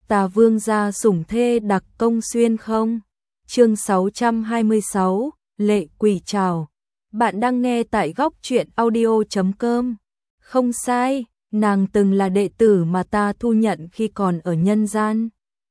Tà Vương gia sủng thê đặc công xuyên không? Chương 626, Lệ Quỷ Trảo. Bạn đang nghe tại góc truyện audio.com. Không sai, nàng từng là đệ tử mà ta thu nhận khi còn ở nhân gian.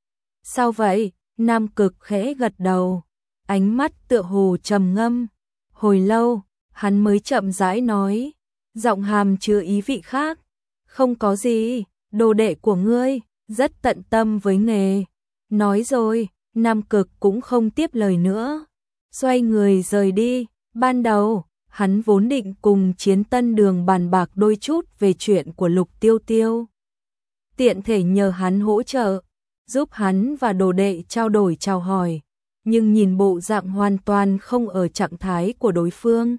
Sao vậy? Nam Cực khẽ gật đầu, ánh mắt tựa hồ trầm ngâm. Hồi lâu, hắn mới chậm rãi nói, giọng hàm chứa ý vị khác. Không có gì, đồ đệ của ngươi rất tận tâm với nghề. Nói rồi, Nam Cực cũng không tiếp lời nữa, xoay người rời đi. Ban đầu, hắn vốn định cùng Chiến Tân Đường bàn bạc đôi chút về chuyện của Lục Tiêu Tiêu. Tiện thể nhờ hắn hỗ trợ, giúp hắn và đồ đệ trao đổi chào hỏi, nhưng nhìn bộ dạng hoàn toàn không ở trạng thái của đối phương.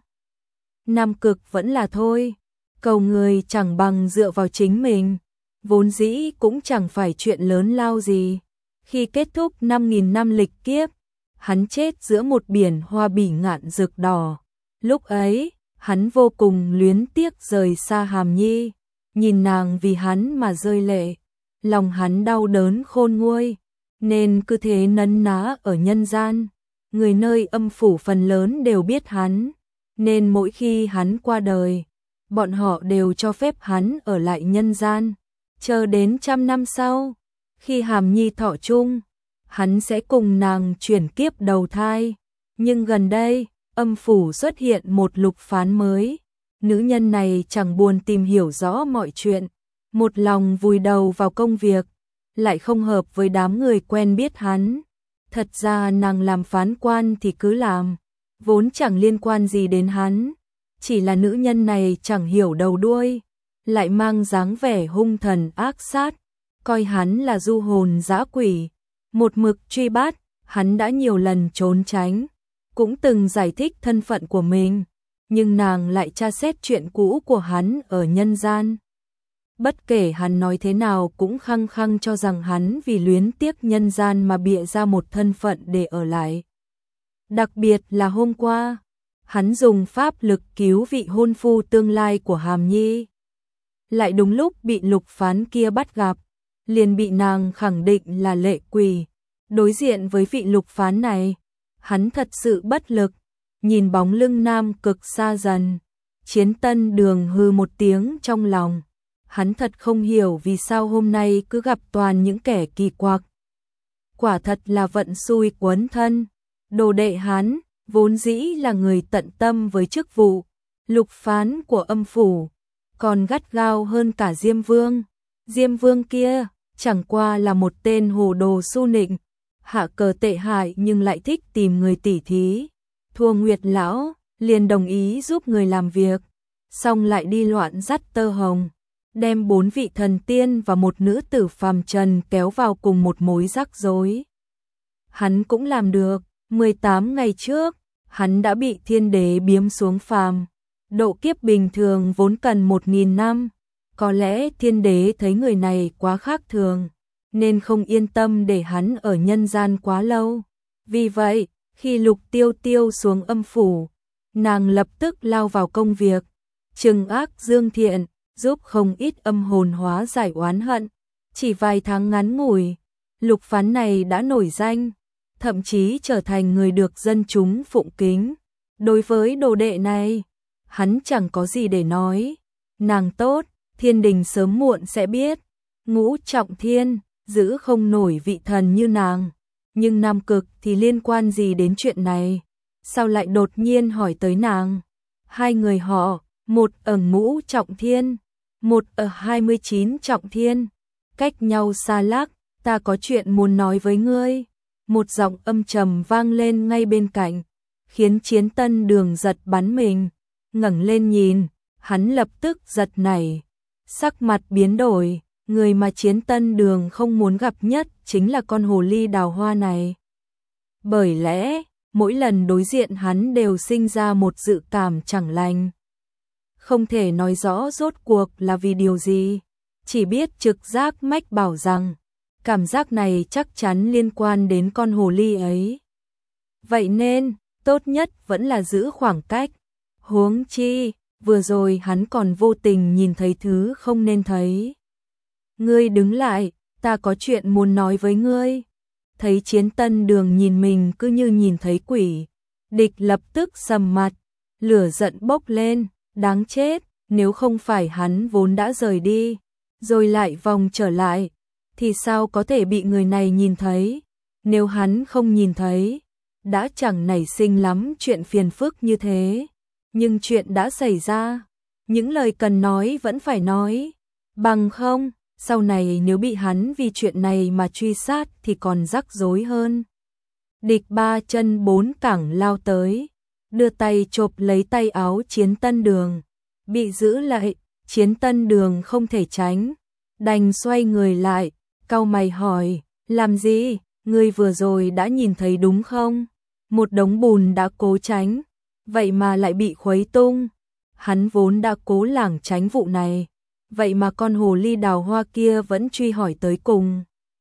Nam Cực vẫn là thôi, cầu người chẳng bằng dựa vào chính mình, vốn dĩ cũng chẳng phải chuyện lớn lao gì. Khi kết thúc 5.000 năm lịch kiếp, hắn chết giữa một biển hoa bỉ ngạn rực đỏ. Lúc ấy, hắn vô cùng luyến tiếc rời xa Hàm Nhi, nhìn nàng vì hắn mà rơi lệ, lòng hắn đau đớn khôn nguôi, nên cứ thế nấn ná ở nhân gian. Người nơi âm phủ phần lớn đều biết hắn, nên mỗi khi hắn qua đời, bọn họ đều cho phép hắn ở lại nhân gian, chờ đến 100 năm sau, khi Hàm Nhi thọ chung, hắn sẽ cùng nàng chuyển kiếp đầu thai. Nhưng gần đây, âm phủ xuất hiện một Lục Phán mới. Nữ nhân này chẳng buồn tìm hiểu rõ mọi chuyện, một lòng vùi đầu vào công việc, lại không hợp với đám người quen biết hắn. Thật ra nàng làm phán quan thì cứ làm, vốn chẳng liên quan gì đến hắn. Chỉ là nữ nhân này chẳng hiểu đầu đuôi, lại mang dáng vẻ hung thần ác sát, coi hắn là du hồn dã quỷ, một mực truy bắt. Hắn đã nhiều lần trốn tránh, cũng từng giải thích thân phận của mình, nhưng nàng lại tra xét chuyện cũ của hắn ở nhân gian. Bất kể hắn nói thế nào cũng khăng khăng cho rằng hắn vì luyến tiếc nhân gian mà bịa ra một thân phận để ở lại. Đặc biệt là hôm qua, hắn dùng pháp lực cứu vị hôn phu tương lai của Hàm Nhi. Lại đúng lúc bị Lục Phán kia bắt gặp, liền bị nàng khẳng định là lệ quỷ. Đối diện với vị Lục Phán này, hắn thật sự bất lực, nhìn bóng lưng Nam Cực xa dần. Chiến Tân Đường hừ một tiếng trong lòng, hắn thật không hiểu vì sao hôm nay cứ gặp toàn những kẻ kỳ quặc. Quả thật là vận xui quấn thân. Đồ đệ hắn vốn dĩ là người tận tâm với chức vụ Lục Phán của âm phủ, còn gắt gao hơn cả Diêm Vương. Diêm Vương kia chẳng qua là một tên hồ đồ su nịnh, hạ cờ tệ hại nhưng lại thích tìm người tỉ thí. Thua Nguyệt lão liền đồng ý giúp người làm việc, xong lại đi loạn dắt tơ hồng, đem 4 vị thần tiên và một nữ tử phàm trần kéo vào cùng một mối rắc rối. Hắn cũng làm được. 18 ngày trước, hắn đã bị thiên đế biếm xuống phàm. Độ kiếp bình thường vốn cần 1.000 năm. Có lẽ thiên đế thấy người này quá khác thường, nên không yên tâm để hắn ở nhân gian quá lâu. Vì vậy, khi Lục Tiêu Tiêu xuống âm phủ, nàng lập tức lao vào công việc, trừng ác dương thiện, giúp không ít âm hồn hóa giải oán hận. Chỉ vài tháng ngắn ngủi, Lục Phán này đã nổi danh, thậm chí trở thành người được dân chúng phụng kính. Đối với đồ đệ này, hắn chẳng có gì để nói. Nàng tốt, thiên đình sớm muộn sẽ biết. Ngũ trọng thiên, giữ không nổi vị thần như nàng. Nhưng Nam Cực thì liên quan gì đến chuyện này? Sao lại đột nhiên hỏi tới nàng? Hai người họ, một ở Ngũ trọng thiên, một ở 29 trọng thiên, cách nhau xa lắc. Ta có chuyện muốn nói với ngươi. Một giọng âm trầm vang lên ngay bên cạnh, khiến Chiến Tân Đường giật bắn mình. Ngẩng lên nhìn, hắn lập tức giật nảy, sắc mặt biến đổi. Người mà Chiến Tân Đường không muốn gặp nhất chính là con hồ ly đào hoa này. Bởi lẽ, mỗi lần đối diện hắn đều sinh ra một dự cảm chẳng lành. Không thể nói rõ rốt cuộc là vì điều gì, chỉ biết trực giác mách bảo rằng cảm giác này chắc chắn liên quan đến con hồ ly ấy. Vậy nên, tốt nhất vẫn là giữ khoảng cách. Huống chi, vừa rồi hắn còn vô tình nhìn thấy thứ không nên thấy. Ngươi đứng lại, ta có chuyện muốn nói với ngươi. Thấy Chiến Tân Đường nhìn mình cứ như nhìn thấy quỷ, Địch lập tức sầm mặt, lửa giận bốc lên, đáng chết, nếu không phải hắn vốn đã rời đi, rồi lại vòng trở lại, thì sao có thể bị người này nhìn thấy? Nếu hắn không nhìn thấy, đã chẳng nảy sinh lắm chuyện phiền phức như thế. Nhưng chuyện đã xảy ra, những lời cần nói vẫn phải nói, bằng không, sau này nếu bị hắn vì chuyện này mà truy sát thì còn rắc rối hơn. Địch 3 chân 4 cẳng lao tới, đưa tay chộp lấy tay áo Chiến Tân Đường, bị giữ lại, Chiến Tân Đường không thể tránh, đành xoay người lại, cau mày hỏi, làm gì, ngươi vừa rồi đã nhìn thấy đúng không? Một đống bùn đã cố tránh, vậy mà lại bị khuấy tung. Hắn vốn đã cố lảng tránh vụ này, vậy mà con hồ ly đào hoa kia vẫn truy hỏi tới cùng.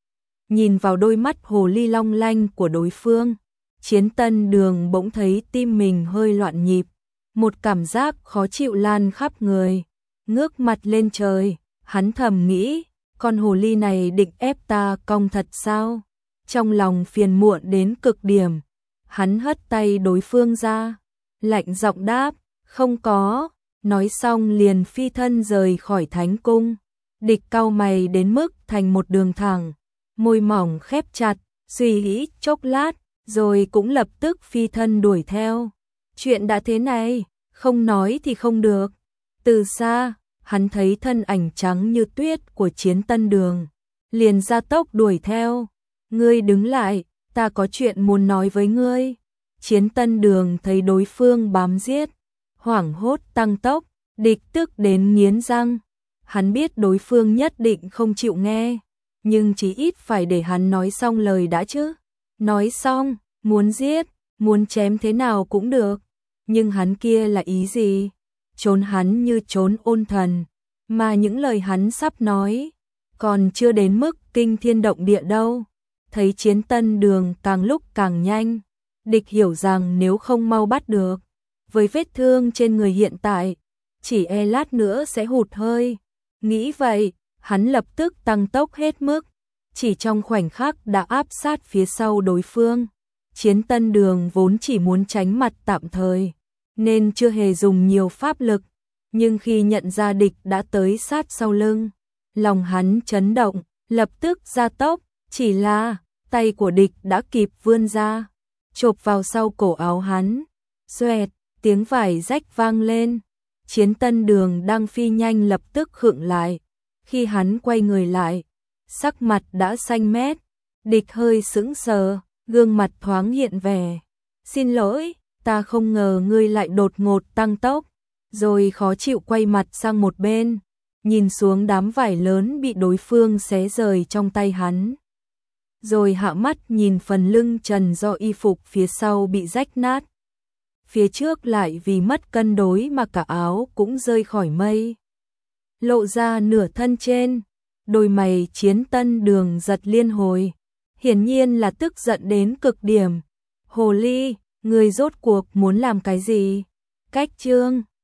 Nhìn vào đôi mắt hồ ly long lanh của đối phương, Chiến Tân Đường bỗng thấy tim mình hơi loạn nhịp, một cảm giác khó chịu lan khắp người. Ngước mặt lên trời, hắn thầm nghĩ, con hồ ly này định ép ta cong thật sao? Trong lòng phiền muộn đến cực điểm, hắn hất tay đối phương ra, lạnh giọng đáp, không có, nói xong liền phi thân rời khỏi thánh cung. Địch cau mày đến mức thành một đường thẳng, môi mỏng khép chặt, suy nghĩ chốc lát, rồi cũng lập tức phi thân đuổi theo. Chuyện đã thế này, không nói thì không được. Từ xa, hắn thấy thân ảnh trắng như tuyết của Chiến Tân Đường, liền ra tốc đuổi theo. Ngươi đứng lại, ta có chuyện muốn nói với ngươi. Chiến Tân Đường thấy đối phương bám giết, hoảng hốt tăng tốc, địch tức đến nghiến răng. Hắn biết đối phương nhất định không chịu nghe, nhưng chí ít phải để hắn nói xong lời đã chứ. Nói xong, muốn giết, muốn chém thế nào cũng được, nhưng hắn kia là ý gì? Trốn hắn như trốn ôn thần, mà những lời hắn sắp nói còn chưa đến mức kinh thiên động địa đâu. Thấy Chiến Tân Đường càng lúc càng nhanh, địch hiểu rằng nếu không mau bắt được, với vết thương trên người hiện tại, chỉ e lát nữa sẽ hụt hơi. Nghĩ vậy, hắn lập tức tăng tốc hết mức, chỉ trong khoảnh khắc đã áp sát phía sau đối phương. Chiến Tân Đường vốn chỉ muốn tránh mặt tạm thời, nên chưa hề dùng nhiều pháp lực, nhưng khi nhận ra địch đã tới sát sau lưng, lòng hắn chấn động, lập tức gia tốc, chỉ là tay của địch đã kịp vươn ra, chộp vào sau cổ áo hắn. Xoẹt, tiếng vải rách vang lên. Chiến Tân Đường đang phi nhanh lập tức khựng lại. Khi hắn quay người lại, sắc mặt đã xanh mét. Địch hơi sững sờ, gương mặt thoáng hiện vẻ. Xin lỗi, ta không ngờ ngươi lại đột ngột tăng tốc. Rồi khó chịu quay mặt sang một bên, nhìn xuống đám vải lớn bị đối phương xé rời trong tay hắn. Rồi hạ mắt nhìn phần lưng trần do y phục phía sau bị rách nát. Phía trước lại vì mất cân đối mà cả áo cũng rơi khỏi mây, lộ ra nửa thân trên. Đôi mày Chiến Tân Đường giật liên hồi, hiển nhiên là tức giận đến cực điểm. Hồ ly, ngươi rốt cuộc muốn làm cái gì? Cách chương